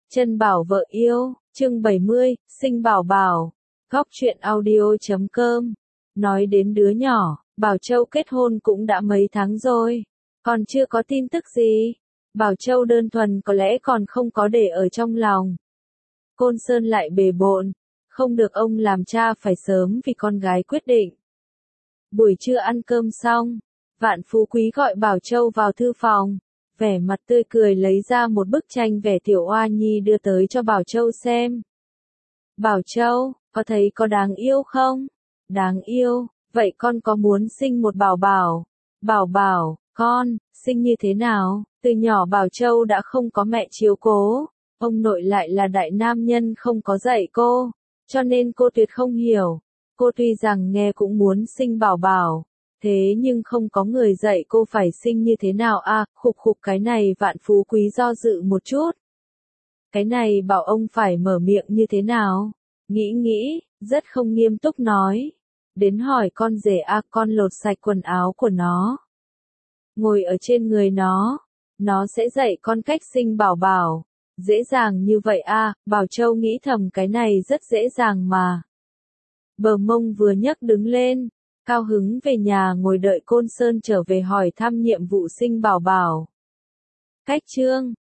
Chân bảo vợ yêu, chương 70, sinh bảo bảo. Góc truyện audio.com. Nói đến đứa nhỏ, Bảo Châu kết hôn cũng đã mấy tháng rồi, còn chưa có tin tức gì. Bảo Châu đơn thuần có lẽ còn không có để ở trong lòng. Côn Sơn lại bề bộn, không được ông làm cha phải sớm vì con gái quyết định. Buổi trưa ăn cơm xong, Vạn Phú Quý gọi Bảo Châu vào thư phòng, vẻ mặt tươi cười lấy ra một bức tranh vẽ tiểu oa nhi đưa tới cho Bảo Châu xem. Bảo Châu, có thấy có đáng yêu không? Đáng yêu, vậy con có muốn sinh một bảo bảo? Bảo bảo, con, sinh như thế nào? Từ nhỏ Bảo Châu đã không có mẹ chiếu cố, ông nội lại là đại nam nhân không có dạy cô, cho nên cô tuyệt không hiểu. Cô tuy rằng nghe cũng muốn sinh bảo bảo, thế nhưng không có người dạy cô phải sinh như thế nào à, khục khục cái này Vạn Phú Quý do dự một chút. Cái này bảo ông phải mở miệng như thế nào? Nghĩ, rất không nghiêm túc nói. Đến hỏi con rể à, con lột sạch quần áo của nó. Ngồi ở trên người nó sẽ dạy con cách sinh bảo bảo. Dễ dàng như vậy à, Bảo Châu nghĩ thầm cái này rất dễ dàng mà. Bờ mông vừa nhấc đứng lên, cao hứng về nhà ngồi đợi Côn Sơn trở về hỏi thăm nhiệm vụ sinh bảo bảo. Cách chương